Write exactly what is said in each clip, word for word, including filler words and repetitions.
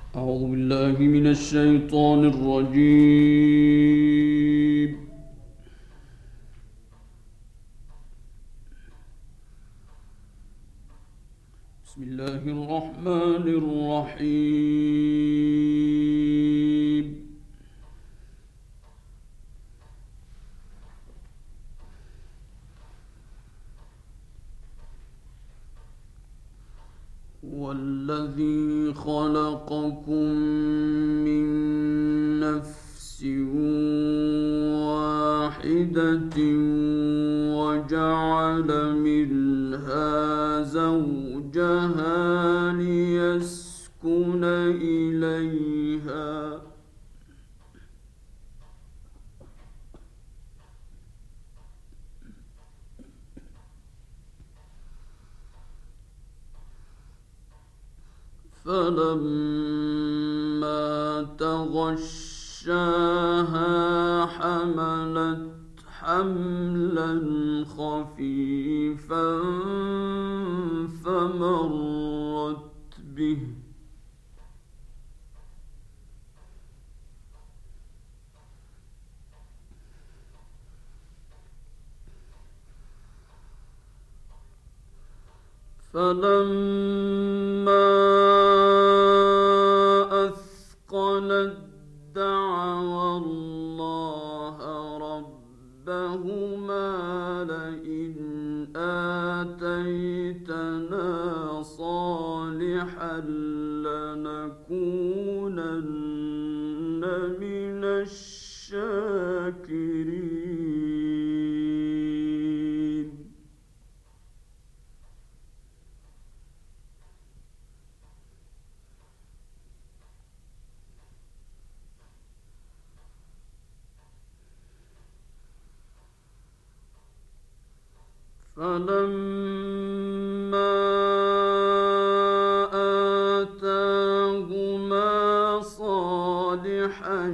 أعوذ بالله من الشيطان الرجيم. بسم الله الرحمن الرحيم. والذي خلقكم من نفس واحدة وجعل منها زوجها ليسكن إليها فلما تغشاها حملت حملا خفيفا فمرت به فلما أثقلت دعوا الله ربهما لئن آتيتنا صالحا لنكونن من الشاكرين. فلما آتاهما صالحا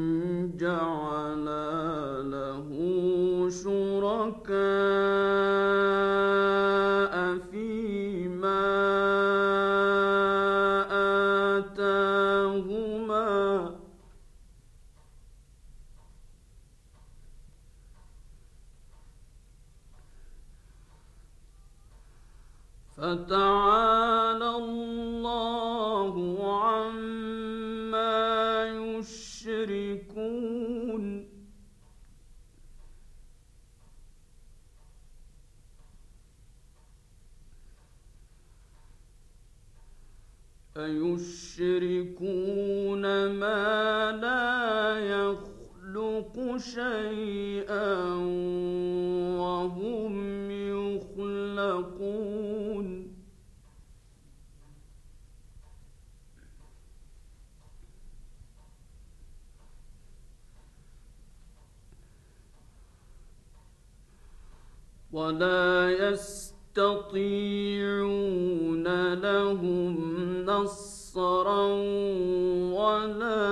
جعلا له شركاء فيما آتاهما فتعالى الله عما يشركون. أيشركون ما لا يخلق شيئا وهم يخلقون. ولا يستطيعون لهم نصرا ولا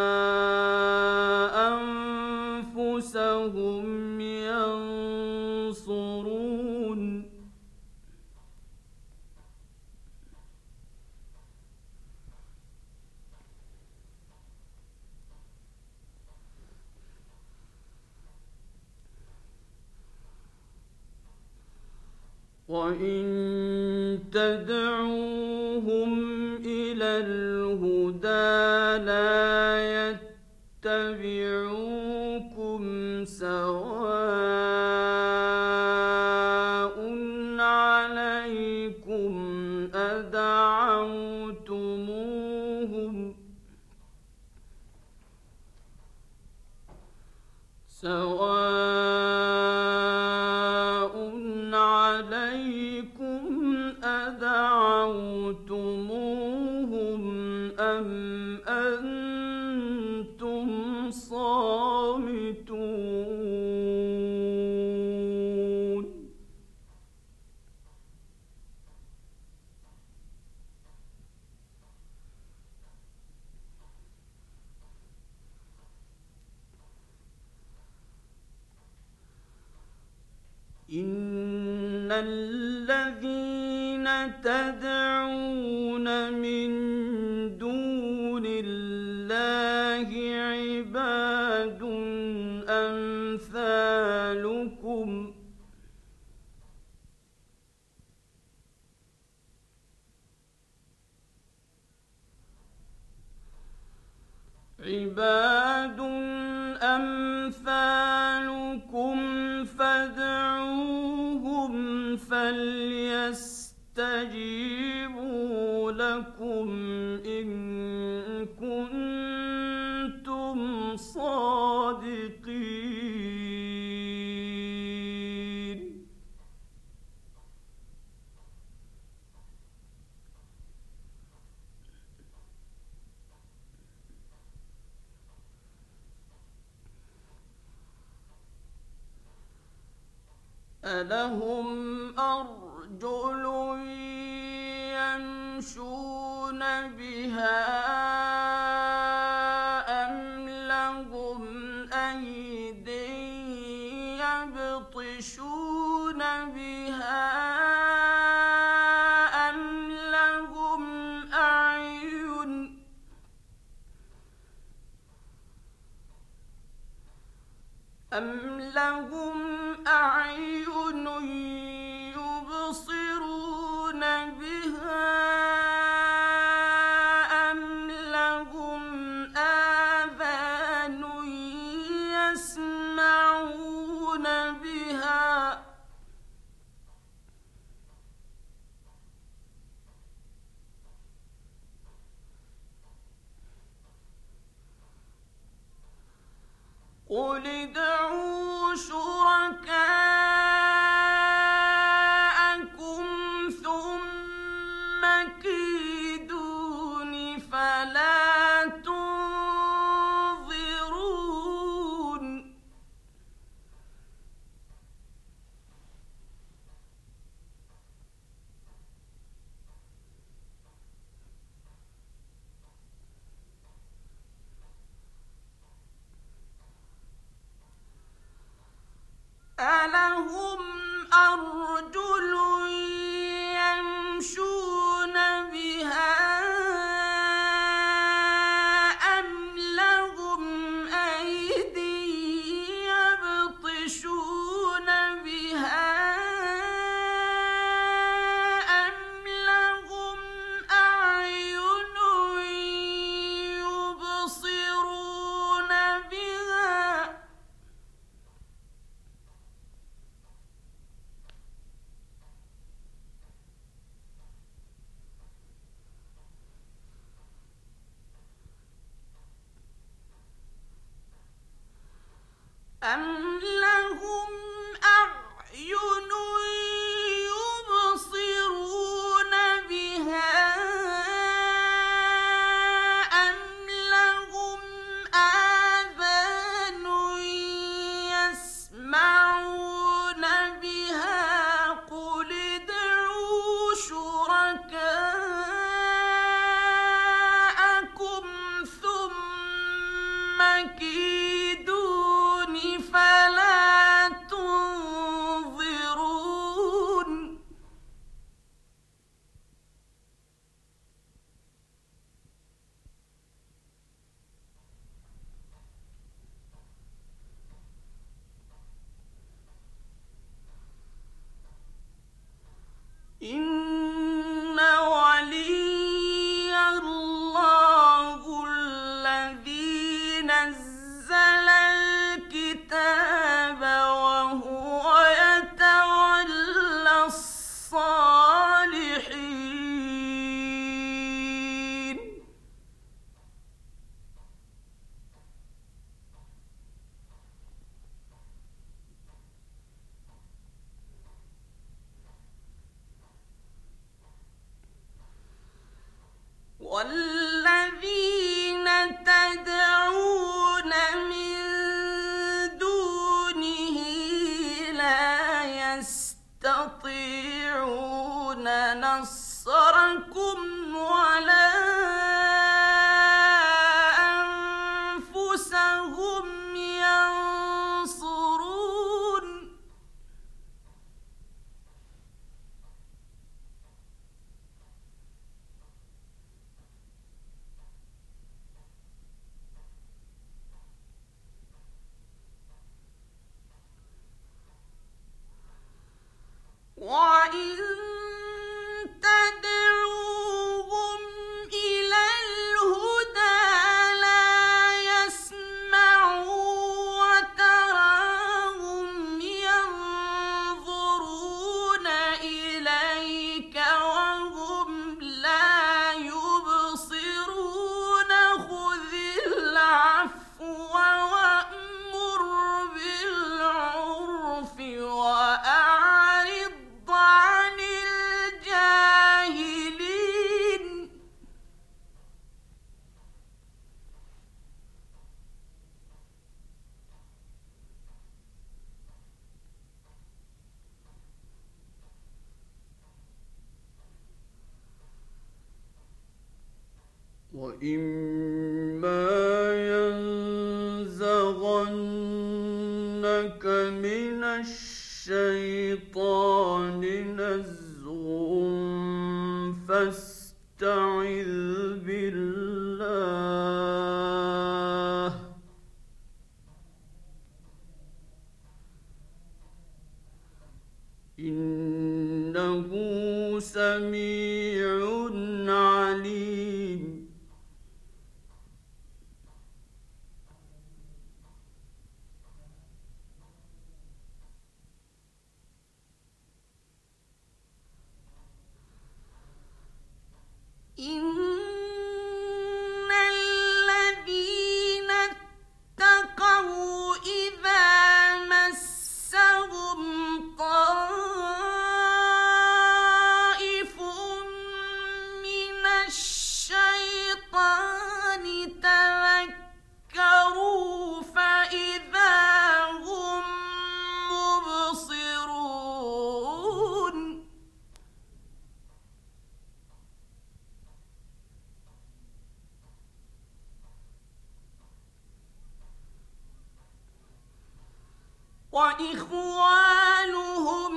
أنفسهم ينصرون. وإن تدعوهم إلى الهدى لا يتبعوكم سواء عليكم أدعوتموهم سواء عليكم أدعوتموهم أم أنتم صامتون. إن الذين تدعون من دون عباد أمثالكم فادعوهم فليستجيبوا لكم إن كنتم صادقين. ألهم أرجل يمشون بها أم لهم أيد يبطشون بها أم لهم أعين أم لهم أعين يبصرون بها أم لهم آذان يسمعون بها قل ادعوا شركاءكم ثم كيدون فلا تنظرون. ألهم أرجل يمشون بها أم لهم أيدي يبطشون بها أم لهم أعين يبصرون بها أم لهم أعين يبصرون بها أم لهم آذان يسمعون بها قل ادعوا شركاءكم ثم كيدون فلا وإما ينزغنك من الشيطان نزغ فاستعذ بالله إنه سميع عليم. إن الذين اتقوا إذا مسهم طائف من الشيطان تذكروا فإذا هم مبصرون. وإخوانهم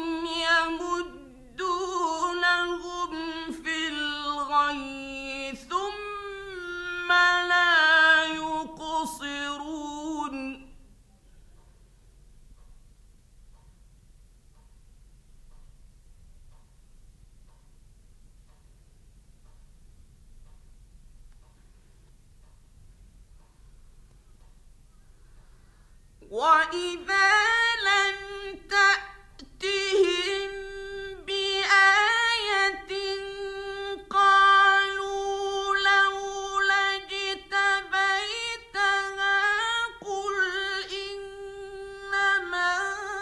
يمدونهم في الغي ثم لا يقصرون. وإذا لم تأتهم بآية قالوا لولا اجتبيتها قل إنما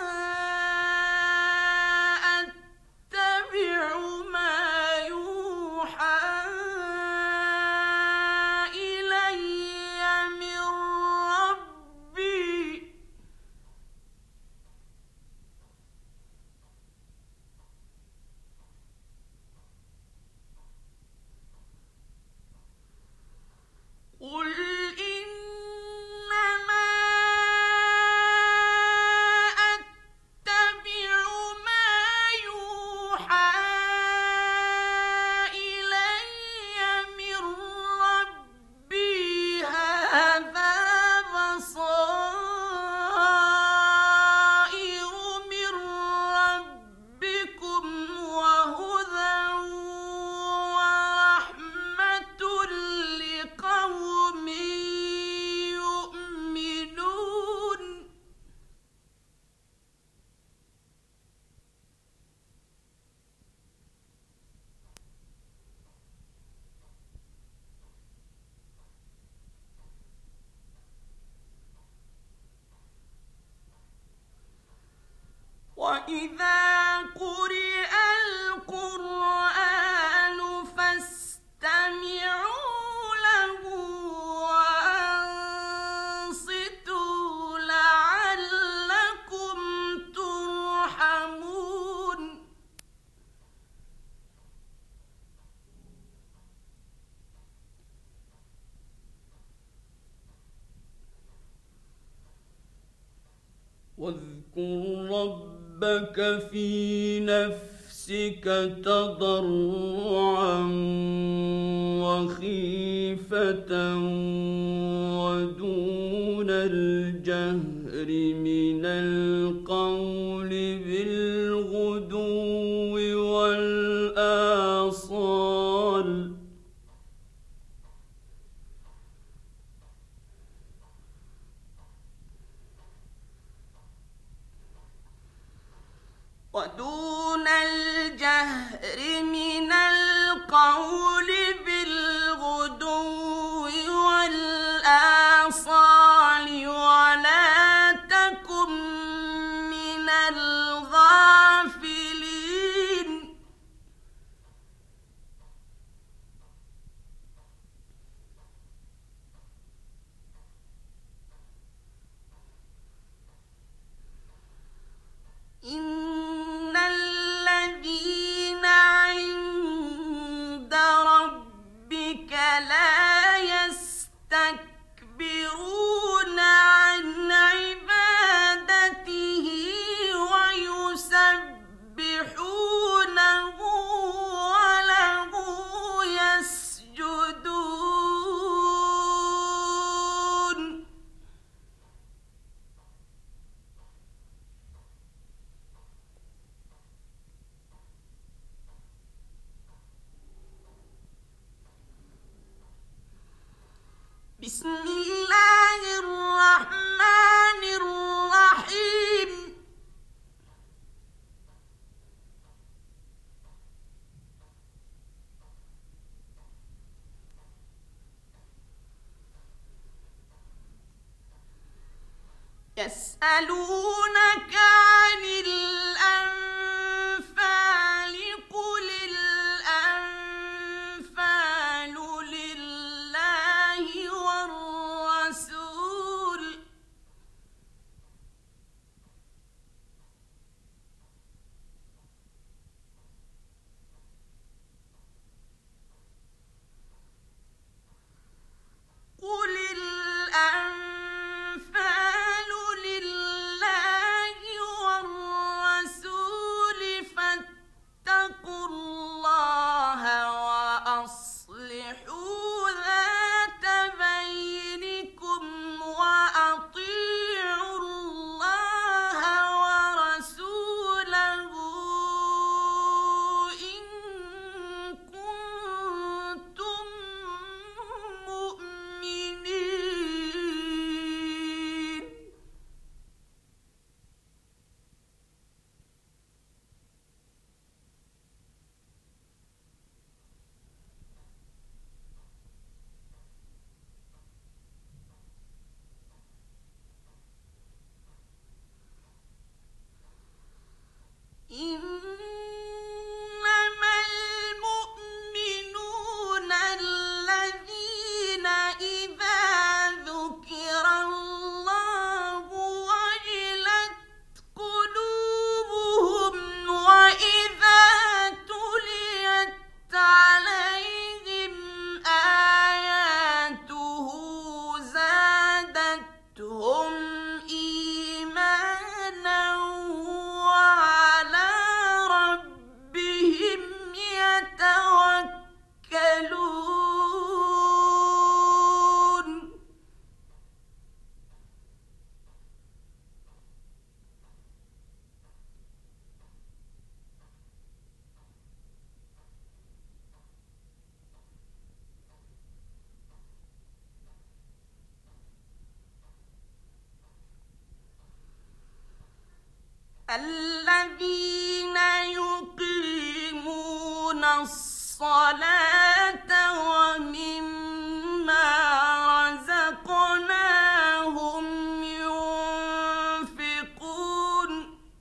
أتبع ما يوحى إلي من ربي قل إنما أتبع ما يوحى إلي من ربي هذا بصائر من ربكم وهدى ورحمة لقوم يؤمنون. وإذا قرئ القرآن فاستمعوا له وأنصتوا لعلكم ترحمون. واذكر ربك في نفسك تضرعا وخيفة ودون الجهر من القول بالغدو والآصال. ودون الجهر من القول بالغدو والآصال ولا تكن بسم الله الرحمن الرحيم يسألونك عن الأنفال قل الأنفال لله والرسول قل الأنفال لله والرسول فاتقوا الله وأصلحوا ذات بينكم وأطيعوا الله ورسوله إن كنتم مؤمنين. إنما المؤمنون الذين إذا ذكر الله وجلت قلوبهم وإذا تليت عليهم آياته زادتهم إيمانا وعلى ربهم يتوكلون. الذين يقيمون الصلاة ومما رزقناهم ينفقون.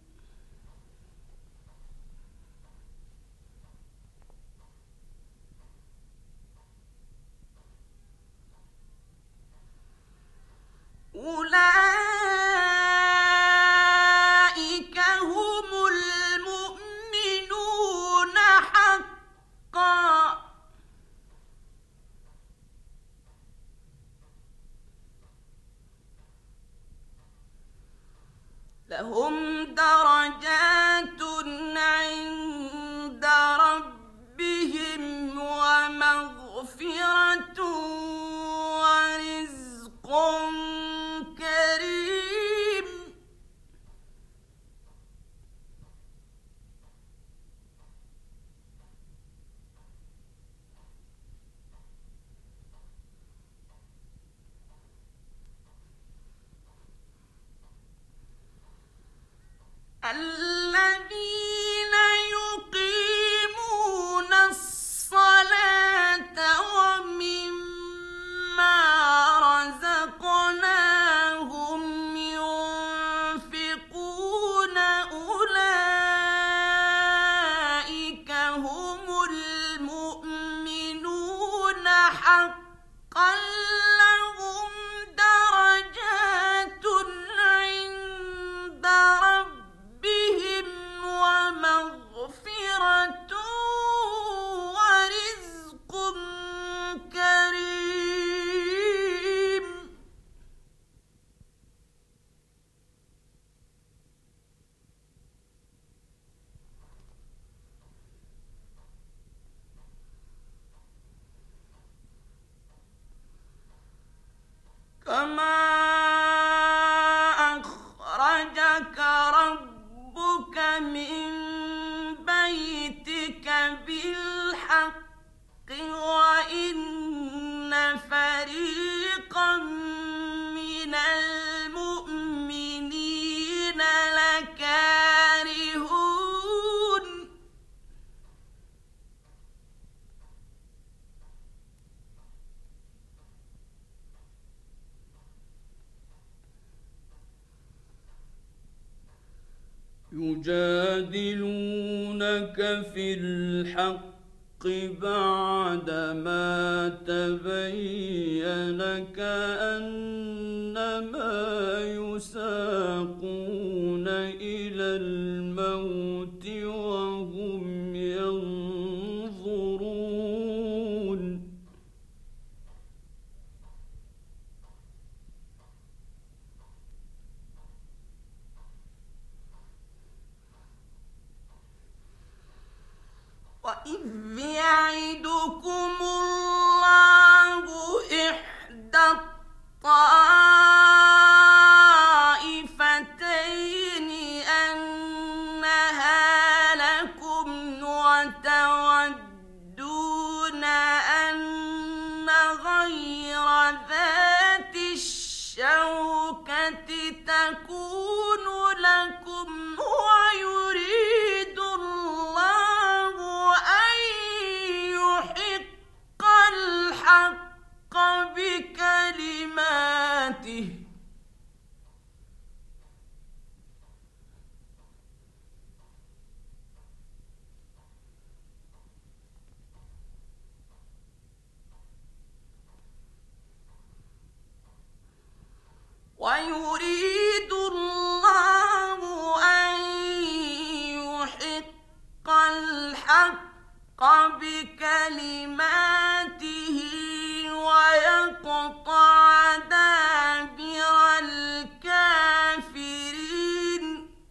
أولئك هم المؤمنون حقا لهم درجات عند ربهم ومغفرة ورزق كريم. الذين يقيمون الصلاة ومما رزقناهم ينفقون أولئك هم المؤمنون حقا لهم درجات عند ربهم ومغفرة ورزق كريم. كما أخرجك ربك من بيتك بالحق وإن فريقا يجادلونك في الحق بعدما تبين كأنما يساقون إلى الموت وهم ينظرون وَإِذْ يَعِدُكُمُ اللَّهُ إِحْدَى الطَّائِفَتَيْنِ أَنَّهَا لَكُمْ وَتَوَدُّونَ أَنَّ غَيْرَ ذَاتِ الشَّوْكَةِ تَكُونُ لَكُمْ وَيُرِيدُ اللَّهُ أَن يُحِقَّ الْحَقَّ بِكَلِمَاتِهِ وَيُرِيدُ اللَّهُ أَن يُحِقَّ الْحَقَّ بِكَلِمَاتِهِ وَيَقْطَعَ دَابِرَ الْكَافِرِينَ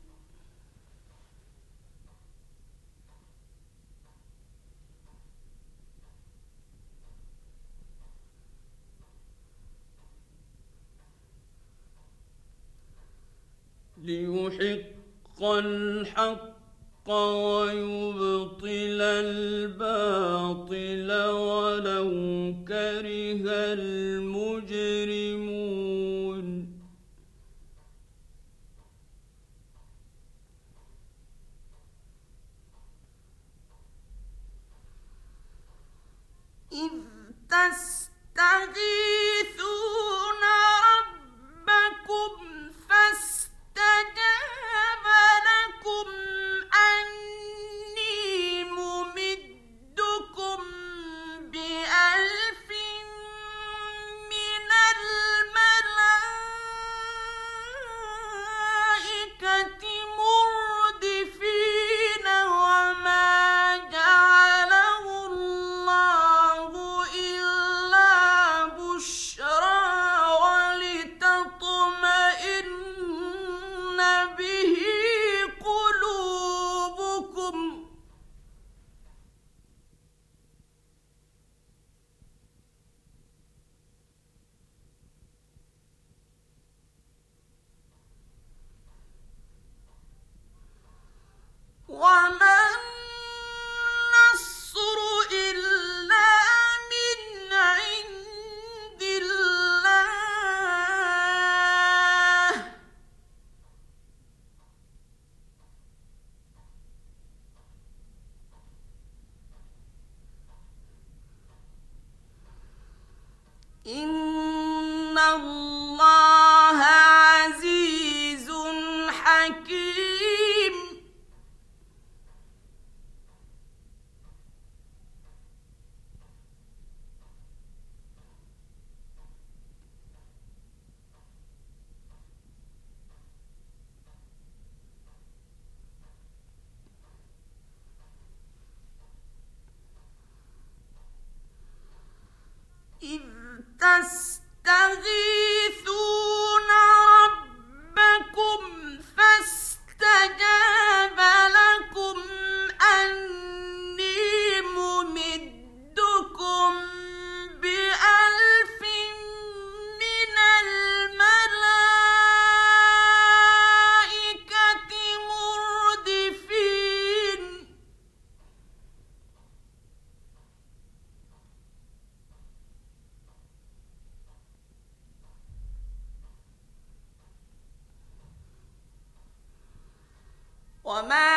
ليحق الحق ويبطل الباطل ولو كره المجرمون إِذْ تَسْتَغِيثُونَ رَبَّكُمْ فَاسْتَجَابَ لَكُمْ أَنِّي مُمِدُّكُم بِأَلْفٍ مِّنَ الْمَلَائِكَةِ مُرْدِفِينَ وَمَا جَعَلَهُ اللَّهُ إِلَّا بُشْرَىٰ وَلِتَطْمَئِنَّ بِهِ قُلُوبُكُمْ ۚ وَمَا النَّصْرُ إِلَّا مِنْ عِندِ اللَّهِ ۚ إِنَّ اللَّهَ عَزِيزٌ حَكِيمٌ إِذْ تَسْتَغِيثُونَ رَبَّكُمْ فَاسْتَجَابَ لَكُمْ أَنِّي مُمِدُّكُم بِأَلْفٍ مِّنَ الْمَلَائِكَةِ مُرْدِفِينَ وَمَا